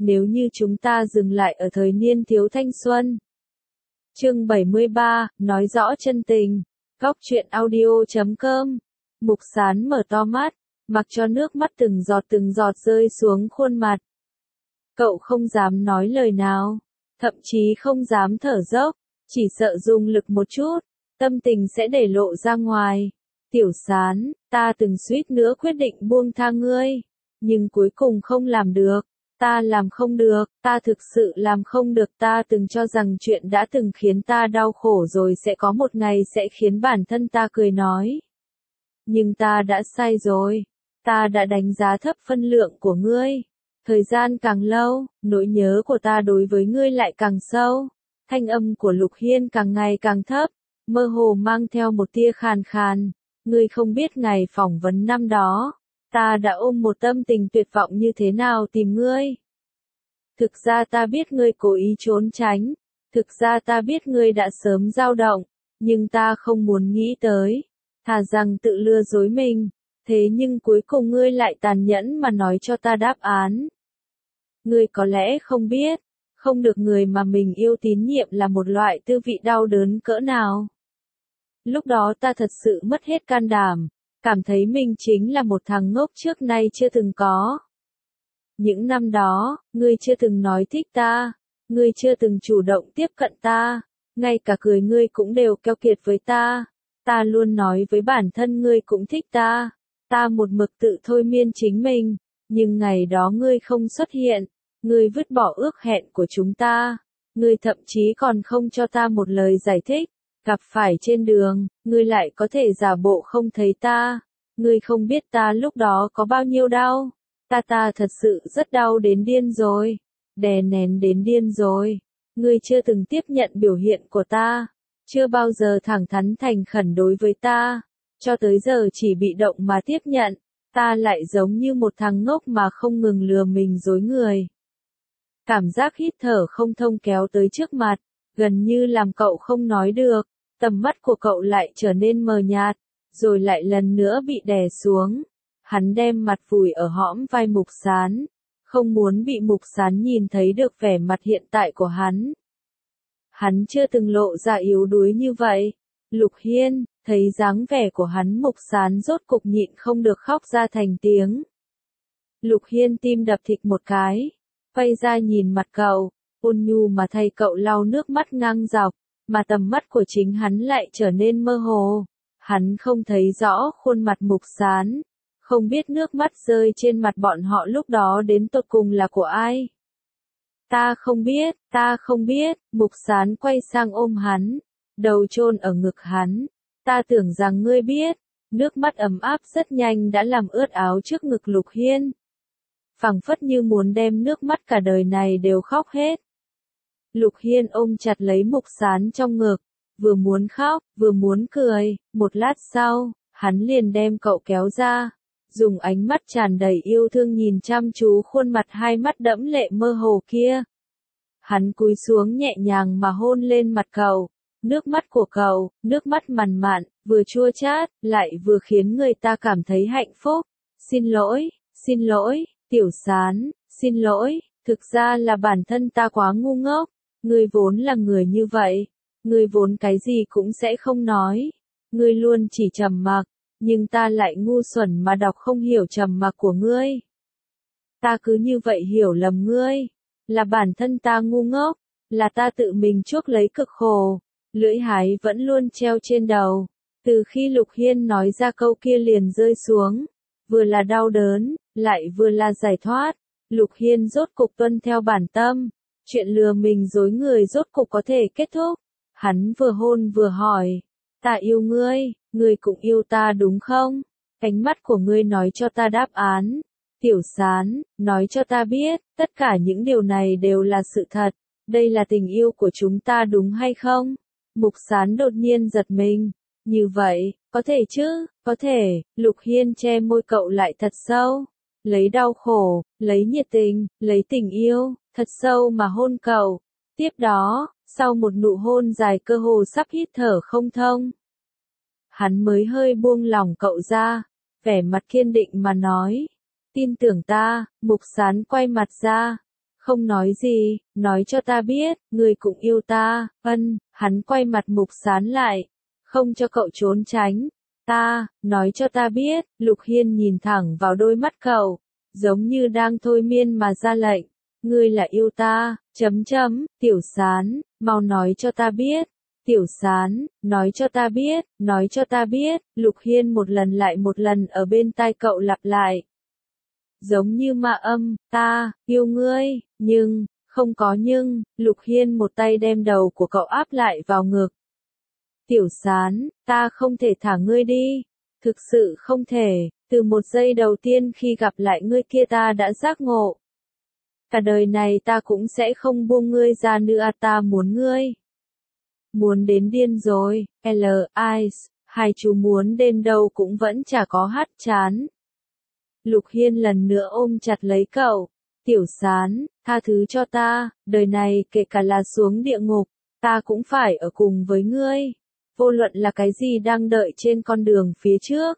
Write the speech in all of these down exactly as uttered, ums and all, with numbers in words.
nếu như chúng ta dừng lại ở thời niên thiếu thanh xuân. Chương bảy mươi ba, nói rõ chân tình. Góc truyện audio chấm com. Mục Sán mở to mắt, mặc cho nước mắt từng giọt từng giọt rơi xuống khuôn mặt. Cậu không dám nói lời nào, thậm chí không dám thở dốc, chỉ sợ dùng lực một chút, tâm tình sẽ để lộ ra ngoài. Tiểu Sán, ta từng suýt nữa quyết định buông tha ngươi, nhưng cuối cùng không làm được. Ta làm không được, ta thực sự làm không được. Ta từng cho rằng chuyện đã từng khiến ta đau khổ rồi sẽ có một ngày sẽ khiến bản thân ta cười nói. Nhưng ta đã sai rồi, ta đã đánh giá thấp phân lượng của ngươi. Thời gian càng lâu, nỗi nhớ của ta đối với ngươi lại càng sâu. Thanh âm của Lục Hiên càng ngày càng thấp, mơ hồ mang theo một tia khàn khàn. Ngươi không biết ngày phỏng vấn năm đó, ta đã ôm một tâm tình tuyệt vọng như thế nào tìm ngươi. Thực ra ta biết ngươi cố ý trốn tránh, thực ra ta biết ngươi đã sớm dao động, nhưng ta không muốn nghĩ tới, thà rằng tự lừa dối mình, thế nhưng cuối cùng ngươi lại tàn nhẫn mà nói cho ta đáp án. Ngươi có lẽ không biết, không được người mà mình yêu tín nhiệm là một loại tư vị đau đớn cỡ nào. Lúc đó ta thật sự mất hết can đảm, cảm thấy mình chính là một thằng ngốc trước nay chưa từng có. Những năm đó, ngươi chưa từng nói thích ta, ngươi chưa từng chủ động tiếp cận ta, ngay cả cười ngươi cũng đều keo kiệt với ta. Ta luôn nói với bản thân ngươi cũng thích ta, ta một mực tự thôi miên chính mình, nhưng ngày đó ngươi không xuất hiện, ngươi vứt bỏ ước hẹn của chúng ta, ngươi thậm chí còn không cho ta một lời giải thích. Gặp phải trên đường, ngươi lại có thể giả bộ không thấy ta. Ngươi không biết ta lúc đó có bao nhiêu đau. Ta ta thật sự rất đau đến điên rồi. Đè nén đến điên rồi. Ngươi chưa từng tiếp nhận biểu hiện của ta. Chưa bao giờ thẳng thắn thành khẩn đối với ta. Cho tới giờ chỉ bị động mà tiếp nhận. Ta lại giống như một thằng ngốc mà không ngừng lừa mình dối người. Cảm giác hít thở không thông kéo tới trước mặt, gần như làm cậu không nói được. Tầm mắt của cậu lại trở nên mờ nhạt, rồi lại lần nữa bị đè xuống. Hắn đem mặt vùi ở hõm vai Mục Sán, không muốn bị Mục Sán nhìn thấy được vẻ mặt hiện tại của hắn. Hắn chưa từng lộ ra yếu đuối như vậy. Lục Hiên, thấy dáng vẻ của hắn Mục Sán rốt cục nhịn không được khóc ra thành tiếng. Lục Hiên tim đập thịch một cái, quay ra nhìn mặt cậu, ôn nhu mà thay cậu lau nước mắt ngang dọc. Mà tầm mắt của chính hắn lại trở nên mơ hồ. Hắn không thấy rõ khuôn mặt Mục Sán, không biết nước mắt rơi trên mặt bọn họ lúc đó đến tột cùng là của ai. Ta không biết, ta không biết. Mục Sán quay sang ôm hắn, đầu chôn ở ngực hắn. Ta tưởng rằng ngươi biết. Nước mắt ấm áp rất nhanh đã làm ướt áo trước ngực Lục Hiên. Phảng phất như muốn đem nước mắt cả đời này đều khóc hết. Lục Hiên ôm chặt lấy Mục Sán trong ngực, vừa muốn khóc, vừa muốn cười. Một lát sau, hắn liền đem cậu kéo ra, dùng ánh mắt tràn đầy yêu thương nhìn chăm chú khuôn mặt hai mắt đẫm lệ mơ hồ kia. Hắn cúi xuống nhẹ nhàng mà hôn lên mặt cậu, nước mắt của cậu, nước mắt mằn mặn, vừa chua chát, lại vừa khiến người ta cảm thấy hạnh phúc. Xin lỗi, xin lỗi, Tiểu Sán, xin lỗi, thực ra là bản thân ta quá ngu ngốc. Ngươi vốn là người như vậy, ngươi vốn cái gì cũng sẽ không nói, ngươi luôn chỉ trầm mặc, nhưng ta lại ngu xuẩn mà đọc không hiểu trầm mặc của ngươi. Ta cứ như vậy hiểu lầm ngươi, là bản thân ta ngu ngốc, là ta tự mình chuốc lấy cực khổ, lưỡi hái vẫn luôn treo trên đầu. Từ khi Lục Hiên nói ra câu kia liền rơi xuống, vừa là đau đớn, lại vừa là giải thoát. Lục Hiên rốt cục tuân theo bản tâm. Chuyện lừa mình dối người rốt cục có thể kết thúc. Hắn vừa hôn vừa hỏi. Ta yêu ngươi, ngươi cũng yêu ta đúng không? Ánh mắt của ngươi nói cho ta đáp án. Tiểu Sán, nói cho ta biết, tất cả những điều này đều là sự thật. Đây là tình yêu của chúng ta đúng hay không? Mục Sán đột nhiên giật mình. Như vậy, có thể chứ, có thể. Lục Hiên che môi cậu lại thật sâu. Lấy đau khổ, lấy nhiệt tình, lấy tình yêu, thật sâu mà hôn cậu. Tiếp đó, sau một nụ hôn dài cơ hồ sắp hít thở không thông, hắn mới hơi buông lỏng cậu ra, vẻ mặt kiên định mà nói. Tin tưởng ta. Mục Sán quay mặt ra, Không nói gì, nói cho ta biết, ngươi cũng yêu ta, ân, hắn quay mặt Mục Sán lại, không cho cậu trốn tránh. Ta, nói cho ta biết, Lục Hiên nhìn thẳng vào đôi mắt cậu, giống như đang thôi miên mà ra lệnh. Ngươi là yêu ta, chấm chấm, Tiểu Sán, mau nói cho ta biết. Tiểu Sán, nói cho ta biết, nói cho ta biết, Lục Hiên một lần lại một lần ở bên tai cậu lặp lại. Giống như ma âm, ta, yêu ngươi, nhưng, không có nhưng, Lục Hiên một tay đem đầu của cậu áp lại vào ngực. Tiểu Sán, ta không thể thả ngươi đi, thực sự không thể, từ một giây đầu tiên khi gặp lại ngươi kia ta đã giác ngộ. Cả đời này ta cũng sẽ không buông ngươi ra nữa, ta muốn ngươi. Muốn đến điên rồi, L, Ice, hai chú muốn đến đâu cũng vẫn chả có hát chán. Lục Hiên lần nữa ôm chặt lấy cậu. Tiểu Sán, tha thứ cho ta, đời này kể cả là xuống địa ngục, ta cũng phải ở cùng với ngươi. Vô luận là cái gì đang đợi trên con đường phía trước.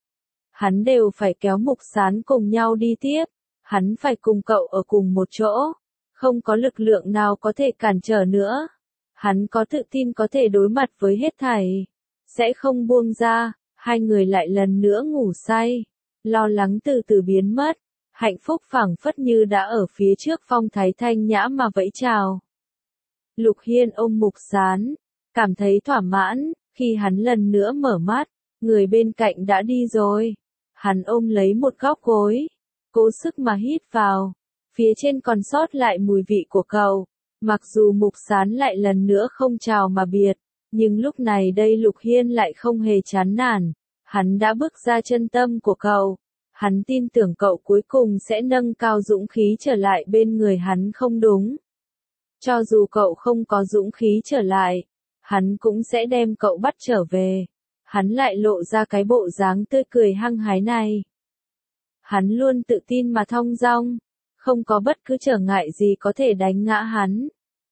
Hắn đều phải kéo Mục Sán cùng nhau đi tiếp. Hắn phải cùng cậu ở cùng một chỗ. Không có lực lượng nào có thể cản trở nữa. Hắn có tự tin có thể đối mặt với hết thảy. Sẽ không buông ra. Hai người lại lần nữa ngủ say. Lo lắng từ từ biến mất. Hạnh phúc phảng phất như đã ở phía trước phong thái thanh nhã mà vẫy chào. Lục Hiên ôm Mục Sán. Cảm thấy thỏa mãn. Khi hắn lần nữa mở mắt. Người bên cạnh đã đi rồi. Hắn ôm lấy một góc gối. Cố sức mà hít vào. Phía trên còn sót lại mùi vị của cậu. Mặc dù Mục Sán lại lần nữa không chào mà biệt. Nhưng lúc này đây Lục Hiên lại không hề chán nản. Hắn đã bước ra chân tâm của cậu. Hắn tin tưởng cậu cuối cùng sẽ nâng cao dũng khí trở lại bên người hắn không đúng. Cho dù cậu không có dũng khí trở lại. Hắn cũng sẽ đem cậu bắt trở về. Hắn lại lộ ra cái bộ dáng tươi cười hăng hái này. Hắn luôn tự tin mà thong dong. Không có bất cứ trở ngại gì có thể đánh ngã hắn.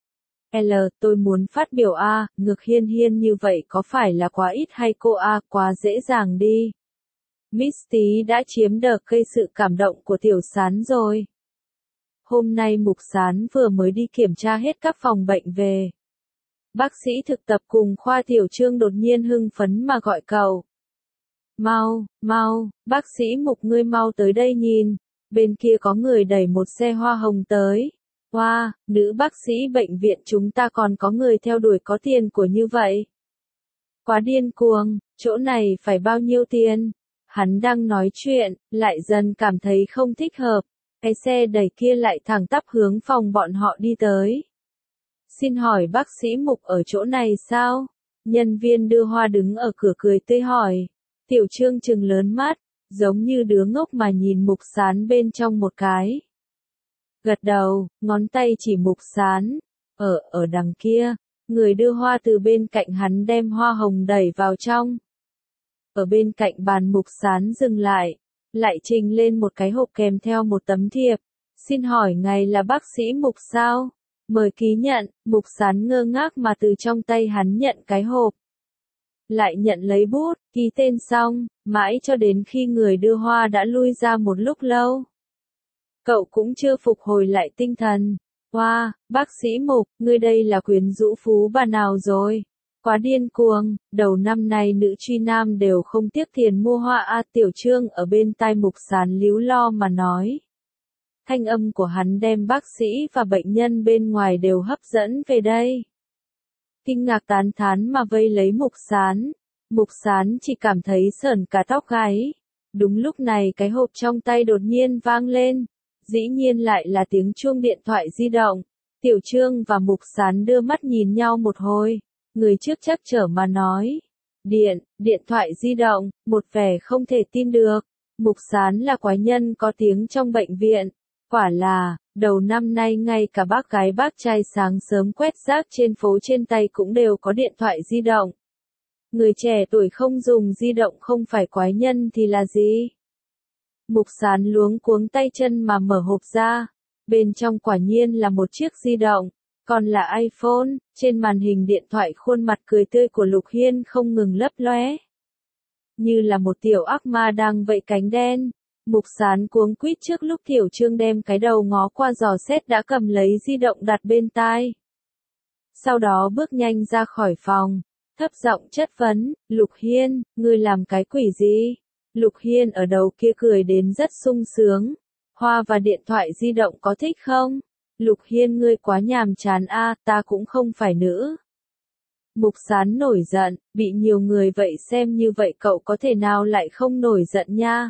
L, tôi muốn phát biểu A, ngược Hiên Hiên như vậy có phải là quá ít hay cô A, quá dễ dàng đi. Misty đã chiếm được gây sự cảm động của Tiểu Sán rồi. Hôm nay Mục Sán vừa mới đi kiểm tra hết các phòng bệnh về. Bác sĩ thực tập cùng khoa Tiểu Trương đột nhiên hưng phấn mà gọi cậu. Mau, mau, bác sĩ Mục ngươi mau tới đây nhìn. Bên kia có người đẩy một xe hoa hồng tới. Hoa, wow, nữ bác sĩ bệnh viện chúng ta còn có người theo đuổi có tiền của như vậy. Quá điên cuồng, chỗ này phải bao nhiêu tiền? Hắn đang nói chuyện, lại dần cảm thấy không thích hợp. Cái xe đẩy kia lại thẳng tắp hướng phòng bọn họ đi tới. Xin hỏi bác sĩ Mục ở chỗ này sao? Nhân viên đưa hoa đứng ở cửa cười tươi hỏi. Tiểu Trương trừng lớn mắt, giống như đứa ngốc mà nhìn Mục Sán bên trong một cái. Gật đầu, ngón tay chỉ Mục Sán. Ở, ở đằng kia, người đưa hoa từ bên cạnh hắn đem hoa hồng đẩy vào trong. Ở bên cạnh bàn Mục Sán dừng lại, lại trình lên một cái hộp kèm theo một tấm thiệp. Xin hỏi ngài là bác sĩ Mục sao? Mời ký nhận, Mục Sán ngơ ngác mà từ trong tay hắn nhận cái hộp. Lại nhận lấy bút, ký tên xong, mãi cho đến khi người đưa hoa đã lui ra một lúc lâu. Cậu cũng chưa phục hồi lại tinh thần. Hoa, wow, bác sĩ Mục, ngươi đây là quyến rũ phú bà nào rồi? Quá điên cuồng, đầu năm nay nữ truy nam đều không tiếc tiền mua hoa a. Tiểu Trương ở bên tai Mục Sán líu lo mà nói. Thanh âm của hắn đem bác sĩ và bệnh nhân bên ngoài đều hấp dẫn về đây. Kinh ngạc tán thán mà vây lấy Mục Sán. Mục Sán chỉ cảm thấy sởn cả tóc gáy. Đúng lúc này cái hộp trong tay đột nhiên vang lên. Dĩ nhiên lại là tiếng chuông điện thoại di động. Tiểu Trương và Mục Sán đưa mắt nhìn nhau một hồi. Người trước chắc chở mà nói. Điện, điện thoại di động, một vẻ không thể tin được. Mục Sán là quái nhân có tiếng trong bệnh viện. Quả là, đầu năm nay ngay cả bác gái bác trai sáng sớm quét rác trên phố trên tay cũng đều có điện thoại di động. Người trẻ tuổi không dùng di động không phải quái nhân thì là gì? Mục Sán luống cuống tay chân mà mở hộp ra. Bên trong quả nhiên là một chiếc di động, còn là iPhone. Trên màn hình điện thoại khuôn mặt cười tươi của Lục Hiên không ngừng lấp lóe. Như là một tiểu ác ma đang vẫy cánh đen. Mục Sán cuống quýt trước lúc Tiểu Trương đem cái đầu ngó qua dò xét đã cầm lấy di động đặt bên tai. Sau đó bước nhanh ra khỏi phòng, thấp giọng chất vấn, Lục Hiên, ngươi làm cái quỷ gì? Lục Hiên ở đầu kia cười đến rất sung sướng. Hoa và điện thoại di động có thích không? Lục Hiên ngươi quá nhàm chán a, ta cũng không phải nữ. Mục Sán nổi giận, bị nhiều người vậy xem như vậy cậu có thể nào lại không nổi giận nha?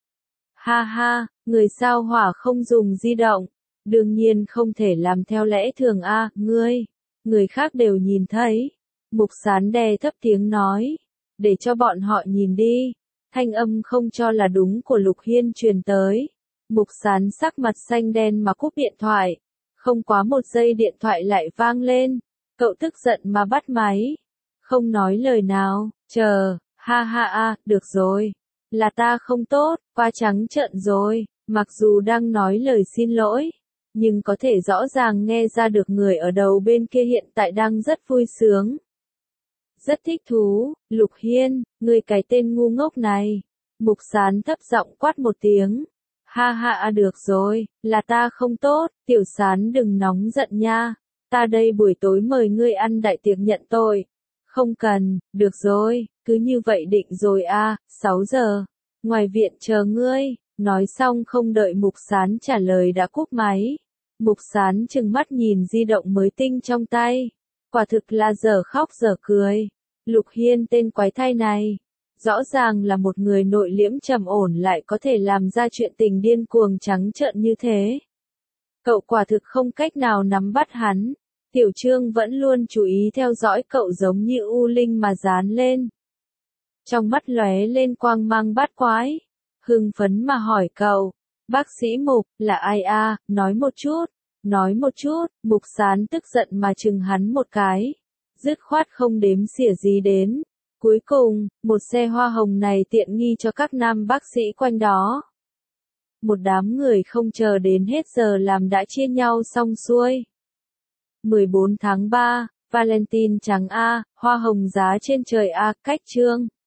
Ha ha, người sao hỏa không dùng di động, đương nhiên không thể làm theo lẽ thường a, ngươi, người khác đều nhìn thấy. Mục Sán đè thấp tiếng nói, để cho bọn họ nhìn đi. Thanh âm không cho là đúng của Lục Hiên truyền tới. Mục Sán sắc mặt xanh đen mà cúp điện thoại. Không quá một giây điện thoại lại vang lên. Cậu tức giận mà bắt máy. Không nói lời nào, chờ, ha ha a, được rồi. Là ta không tốt, qua trắng trợn rồi. Mặc dù đang nói lời xin lỗi, nhưng có thể rõ ràng nghe ra được người ở đầu bên kia hiện tại đang rất vui sướng. Rất thích thú, Lục Hiên, ngươi cái tên ngu ngốc này. Mục Sán thấp giọng quát một tiếng. Ha ha à được rồi, là ta không tốt, Tiểu Sán đừng nóng giận nha. Ta đây buổi tối mời ngươi ăn đại tiệc nhận tội. Không cần, được rồi, cứ như vậy định rồi a, sáu giờ. Ngoài viện chờ ngươi, nói xong không đợi Mục Sán trả lời đã cúp máy. Mục Sán trừng mắt nhìn di động mới tinh trong tay. Quả thực là dở khóc dở cười. Lục Hiên tên quái thai này, rõ ràng là một người nội liễm trầm ổn lại có thể làm ra chuyện tình điên cuồng trắng trợn như thế. Cậu quả thực không cách nào nắm bắt hắn. Tiểu Trương vẫn luôn chú ý theo dõi cậu giống như u linh mà dán lên. Trong mắt lóe lên quang mang bát quái. Hưng phấn mà hỏi cậu, bác sĩ Mục, là ai a, nói một chút, nói một chút. Mục Sán tức giận mà chừng hắn một cái. Dứt khoát không đếm xỉa gì đến. Cuối cùng, một xe hoa hồng này tiện nghi cho các nam bác sĩ quanh đó. Một đám người không chờ đến hết giờ làm đã chia nhau xong xuôi. mười bốn tháng ba, Valentine trắng A, hoa hồng giá trên trời A, cách Trương.